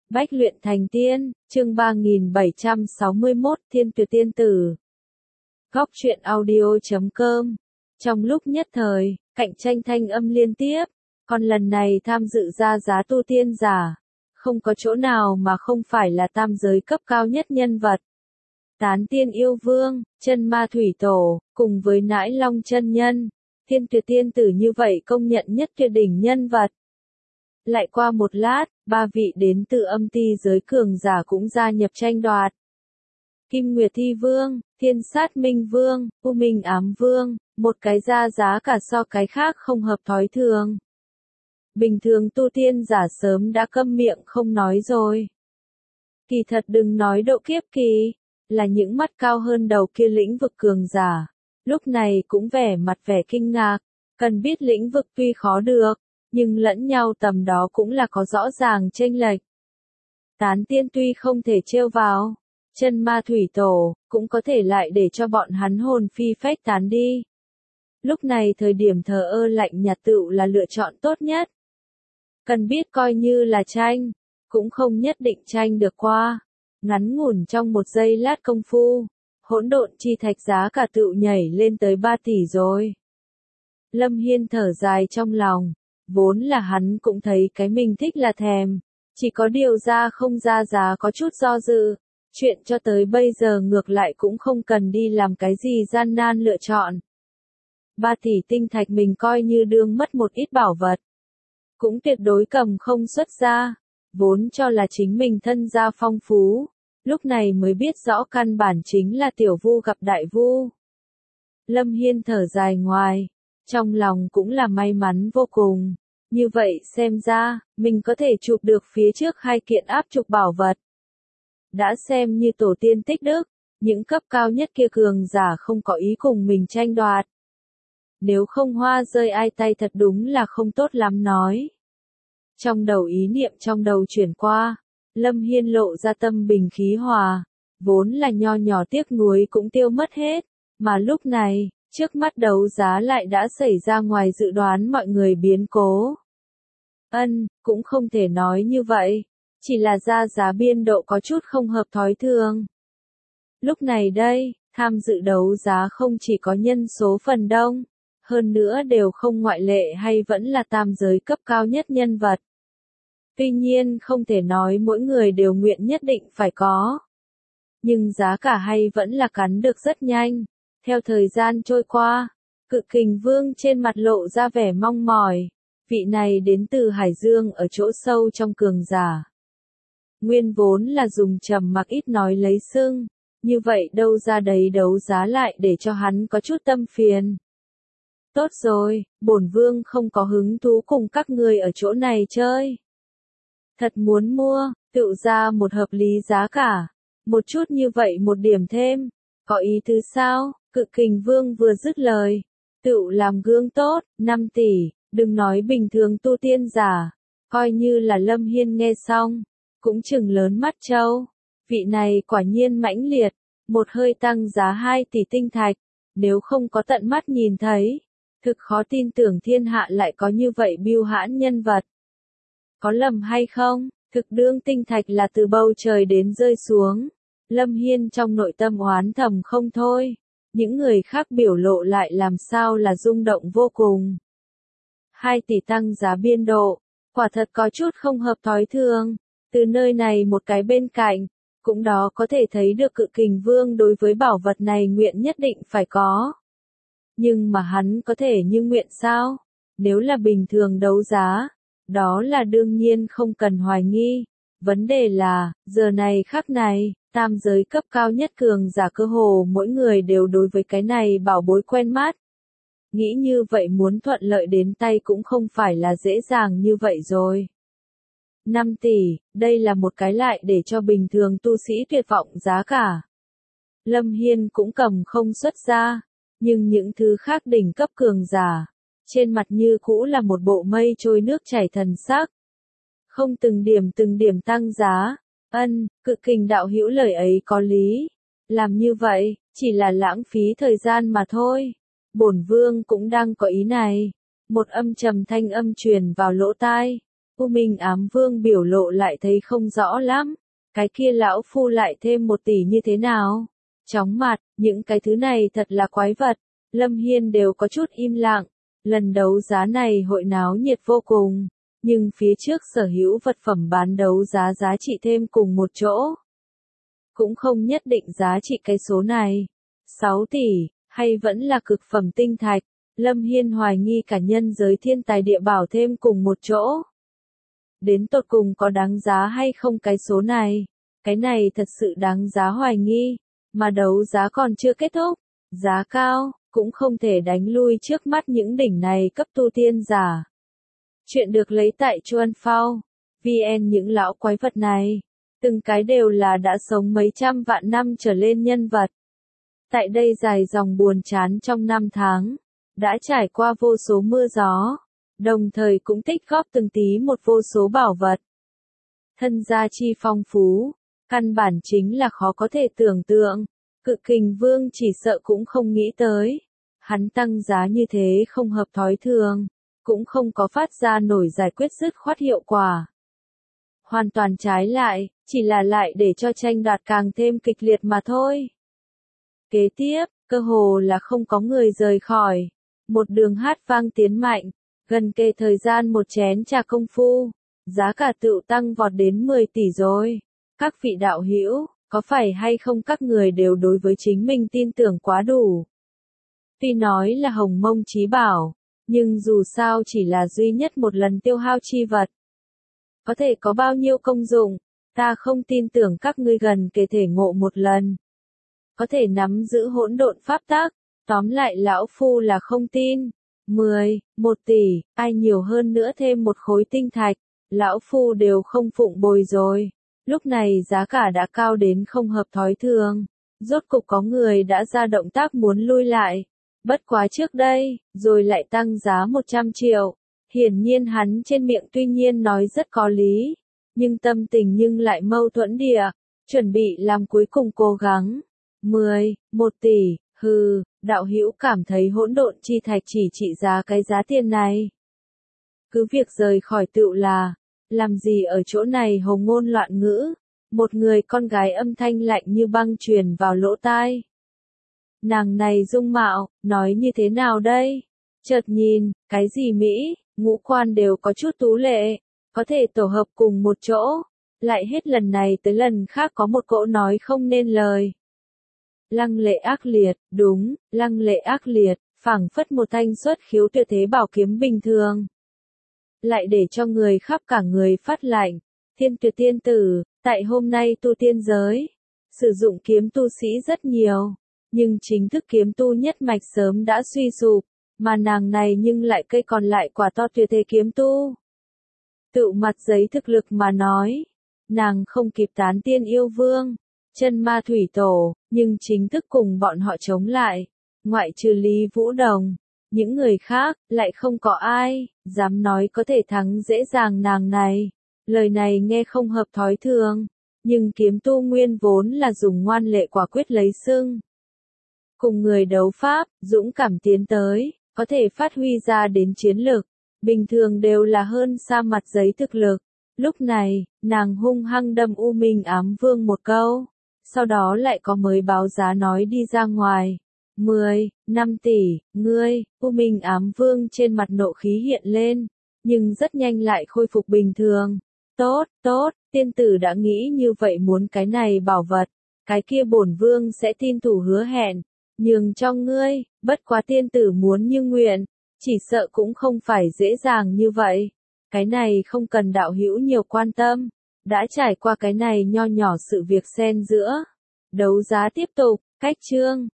Bách luyện thành tiên, chương 3761, Thiên Tuyệt Tiên Tử. Góc truyện audio.com. Trong lúc nhất thời, cạnh tranh thanh âm liên tiếp, còn lần này tham dự ra giá tu tiên giả, không có chỗ nào mà không phải là tam giới cấp cao nhất nhân vật. Tán Tiên Yêu Vương, Chân Ma Thủy Tổ, cùng với Nãi Long chân nhân, Thiên Tuyệt Tiên Tử như vậy công nhận nhất tuyệt đỉnh nhân vật. Lại qua một lát, ba vị đến từ âm ti giới cường giả cũng gia nhập tranh đoạt. Kim Nguyệt Thi Vương, Thiên Sát Minh Vương, U Minh Ám Vương, một cái ra giá cả so cái khác không hợp thói thường. Bình thường tu tiên giả sớm đã câm miệng không nói rồi. Kỳ thật đừng nói độ kiếp kỳ, là những mắt cao hơn đầu kia lĩnh vực cường giả. Lúc này cũng vẻ mặt vẻ kinh ngạc, cần biết lĩnh vực tuy khó được, nhưng lẫn nhau tầm đó cũng là có rõ ràng chênh lệch. Tán tiên tuy không thể trêu vào, Chân Ma Thủy Tổ, cũng có thể lại để cho bọn hắn hồn phi phách tán đi. Lúc này thời điểm thờ ơ lạnh nhạt tựu là lựa chọn tốt nhất. Cần biết coi như là tranh, cũng không nhất định tranh được qua. Ngắn ngủn trong một giây lát công phu, hỗn độn chi thạch giá cả tựu nhảy lên tới 3 tỷ rồi. Lâm Hiên thở dài trong lòng. Vốn là hắn cũng thấy cái mình thích là thèm, chỉ có điều ra không ra giá có chút do dự, chuyện cho tới bây giờ ngược lại cũng không cần đi làm cái gì gian nan lựa chọn. 3 tỷ tinh thạch mình coi như đương mất một ít bảo vật, cũng tuyệt đối cầm không xuất ra, vốn cho là chính mình thân gia phong phú, lúc này mới biết rõ căn bản chính là tiểu vu gặp đại vu. Lâm Hiên thở dài ngoài, trong lòng cũng là may mắn vô cùng. Như vậy xem ra, mình có thể chụp được phía trước 2 kiện áp trục bảo vật. Đã xem như tổ tiên tích đức, những cấp cao nhất kia cường giả không có ý cùng mình tranh đoạt. Nếu không hoa rơi ai tay thật đúng là không tốt lắm nói. Trong đầu ý niệm trong đầu chuyển qua, Lâm Hiên lộ ra tâm bình khí hòa, vốn là nho nhỏ tiếc nuối cũng tiêu mất hết, mà lúc này, trước mắt đấu giá lại đã xảy ra ngoài dự đoán mọi người biến cố. Cũng không thể nói như vậy, chỉ là ra giá biên độ có chút không hợp thói thường. Lúc này đây, tham dự đấu giá không chỉ có nhân số phần đông, hơn nữa đều không ngoại lệ hay vẫn là tam giới cấp cao nhất nhân vật. Tuy nhiên không thể nói mỗi người đều nguyện nhất định phải có. Nhưng giá cả hay vẫn là cắn được rất nhanh. Theo thời gian trôi qua, Cự Kình Vương trên mặt lộ ra vẻ mong mỏi. Vị này đến từ Hải Dương ở chỗ sâu trong cường giả. Nguyên vốn là dùng trầm mặc ít nói lấy xưng, như vậy đâu ra đấy đấu giá lại để cho hắn có chút tâm phiền. Tốt rồi, bổn vương không có hứng thú cùng các người ở chỗ này chơi. Thật muốn mua, tự ra một hợp lý giá cả, một chút như vậy một điểm thêm, có ý tứ sao? Cự Kình Vương vừa dứt lời, tự làm gương tốt, 5 tỷ. Đừng nói bình thường tu tiên giả, coi như là Lâm Hiên nghe xong, cũng chừng lớn mắt trâu. Vị này quả nhiên mãnh liệt, một hơi tăng giá 2 tỷ tinh thạch, nếu không có tận mắt nhìn thấy, thực khó tin tưởng thiên hạ lại có như vậy bưu hãn nhân vật. Có lầm hay không, thực đương tinh thạch là từ bầu trời đến rơi xuống. Lâm Hiên trong nội tâm oán thầm không thôi, những người khác biểu lộ lại làm sao là rung động vô cùng. 2 tỷ tăng giá biên độ, quả thật có chút không hợp thói thường, từ nơi này một cái bên cạnh, cũng đó có thể thấy được Cự Kình Vương đối với bảo vật này nguyện nhất định phải có. Nhưng mà hắn có thể như nguyện sao? Nếu là bình thường đấu giá, đó là đương nhiên không cần hoài nghi. Vấn đề là, giờ này khắc này, tam giới cấp cao nhất cường giả cơ hồ mỗi người đều đối với cái này bảo bối quen mắt. Nghĩ như vậy muốn thuận lợi đến tay cũng không phải là dễ dàng như vậy rồi. 5 tỷ, đây là một cái lại để cho bình thường tu sĩ tuyệt vọng giá cả. Lâm Hiên cũng cầm không xuất ra, nhưng những thứ khác đỉnh cấp cường giả, trên mặt như cũ là một bộ mây trôi nước chảy thần sắc. Không từng điểm tăng giá, Cự Kình đạo hữu lời ấy có lý. Làm như vậy, chỉ là lãng phí thời gian mà thôi. Bổn vương cũng đang có ý này. Một âm trầm thanh âm truyền vào lỗ tai. U Minh Ám Vương biểu lộ lại thấy không rõ lắm. Cái kia lão phu lại thêm 1 tỷ như thế nào? Chóng mặt, những cái thứ này thật là quái vật. Lâm Hiên đều có chút im lặng. Lần đấu giá này hội náo nhiệt vô cùng. Nhưng phía trước sở hữu vật phẩm bán đấu giá giá trị thêm cùng một chỗ. Cũng không nhất định giá trị cái số này. 6 tỷ, hay vẫn là cực phẩm tinh thạch. Lâm Hiên hoài nghi cả nhân giới thiên tài địa bảo thêm cùng một chỗ. Đến tột cùng có đáng giá hay không cái số này? Cái này thật sự đáng giá hoài nghi. Mà đấu giá còn chưa kết thúc. Giá cao, cũng không thể đánh lui trước mắt những đỉnh này cấp tu tiên giả. Chuyện được lấy tại Chuan Phao. VN những lão quái vật này. Từng cái đều là đã sống mấy trăm vạn năm trở lên nhân vật. Tại đây dài dòng buồn chán trong 5 tháng. Đã trải qua vô số mưa gió. Đồng thời cũng tích góp từng tí một vô số bảo vật. Thân gia chi phong phú. Căn bản chính là khó có thể tưởng tượng. Cự Kình Vương chỉ sợ cũng không nghĩ tới. Hắn tăng giá như thế không hợp thói thường. Cũng không có phát ra nổi giải quyết dứt khoát hiệu quả. Hoàn toàn trái lại, chỉ là lại để cho tranh đoạt càng thêm kịch liệt mà thôi. Kế tiếp, cơ hồ là không có người rời khỏi. Một đường hát vang tiến mạnh, gần kề thời gian một chén trà công phu, giá cả tựu tăng vọt đến 10 tỷ rồi. Các vị đạo hữu, có phải hay không các người đều đối với chính mình tin tưởng quá đủ? Tuy nói là hồng mông chí bảo, nhưng dù sao chỉ là duy nhất một lần tiêu hao chi vật. Có thể có bao nhiêu công dụng, ta không tin tưởng các ngươi gần kề thể ngộ một lần. Có thể nắm giữ hỗn độn pháp tắc, tóm lại lão phu là không tin. 1 tỷ, ai nhiều hơn nữa thêm một khối tinh thạch, lão phu đều không phụng bồi rồi. Lúc này giá cả đã cao đến không hợp thói thường. Rốt cục có người đã ra động tác muốn lui lại. Bất quá trước đây, rồi lại tăng giá 100 triệu. Hiển nhiên hắn trên miệng tuy nhiên nói rất có lý, nhưng tâm tình nhưng lại mâu thuẫn địa, chuẩn bị làm cuối cùng cố gắng. 1 tỷ, hừ, đạo hữu cảm thấy hỗn độn chi thạch chỉ trị giá cái giá tiền này. Cứ việc rời khỏi tựu là, làm gì ở chỗ này hồ ngôn loạn ngữ, một người con gái âm thanh lạnh như băng truyền vào lỗ tai. Nàng này dung mạo, nói như thế nào đây? Chợt nhìn, cái gì Mỹ, ngũ quan đều có chút tú lệ, có thể tổ hợp cùng một chỗ, lại hết lần này tới lần khác có một cỗ nói không nên lời. Lăng lệ ác liệt, đúng, lăng lệ ác liệt, phảng phất một thanh xuất khiếu tuyệt thế bảo kiếm bình thường. Lại để cho người khắp cả người phát lạnh, Thiên Tuyệt tiên tử, tại hôm nay tu tiên giới, sử dụng kiếm tu sĩ rất nhiều, nhưng chính thức kiếm tu nhất mạch sớm đã suy sụp, mà nàng này nhưng lại cây còn lại quả to tuyệt thế kiếm tu. Tự mặt giấy thực lực mà nói, nàng không kịp tán tiên yêu vương, chân ma thủy tổ, nhưng chính thức cùng bọn họ chống lại, ngoại trừ Lý Vũ Đồng, những người khác, lại không có ai, dám nói có thể thắng dễ dàng nàng này. Lời này nghe không hợp thói thường, nhưng kiếm tu nguyên vốn là dùng ngoan lệ quả quyết lấy xưng. Cùng người đấu pháp, dũng cảm tiến tới, có thể phát huy ra đến chiến lực, bình thường đều là hơn xa mặt giấy thực lực. Lúc này, nàng hung hăng đâm U Minh Ám Vương một câu, sau đó lại có mới báo giá nói đi ra ngoài. 5 tỷ, ngươi, U Minh Ám Vương trên mặt nộ khí hiện lên, nhưng rất nhanh lại khôi phục bình thường. Tốt, tiên tử đã nghĩ như vậy muốn cái này bảo vật, cái kia bổn vương sẽ tin thủ hứa hẹn, nhường cho ngươi, bất quá tiên tử muốn như nguyện, chỉ sợ cũng không phải dễ dàng như vậy. Cái này không cần đạo hữu nhiều quan tâm, đã trải qua cái này nho nhỏ sự việc xen giữa. Đấu giá tiếp tục, cách chương.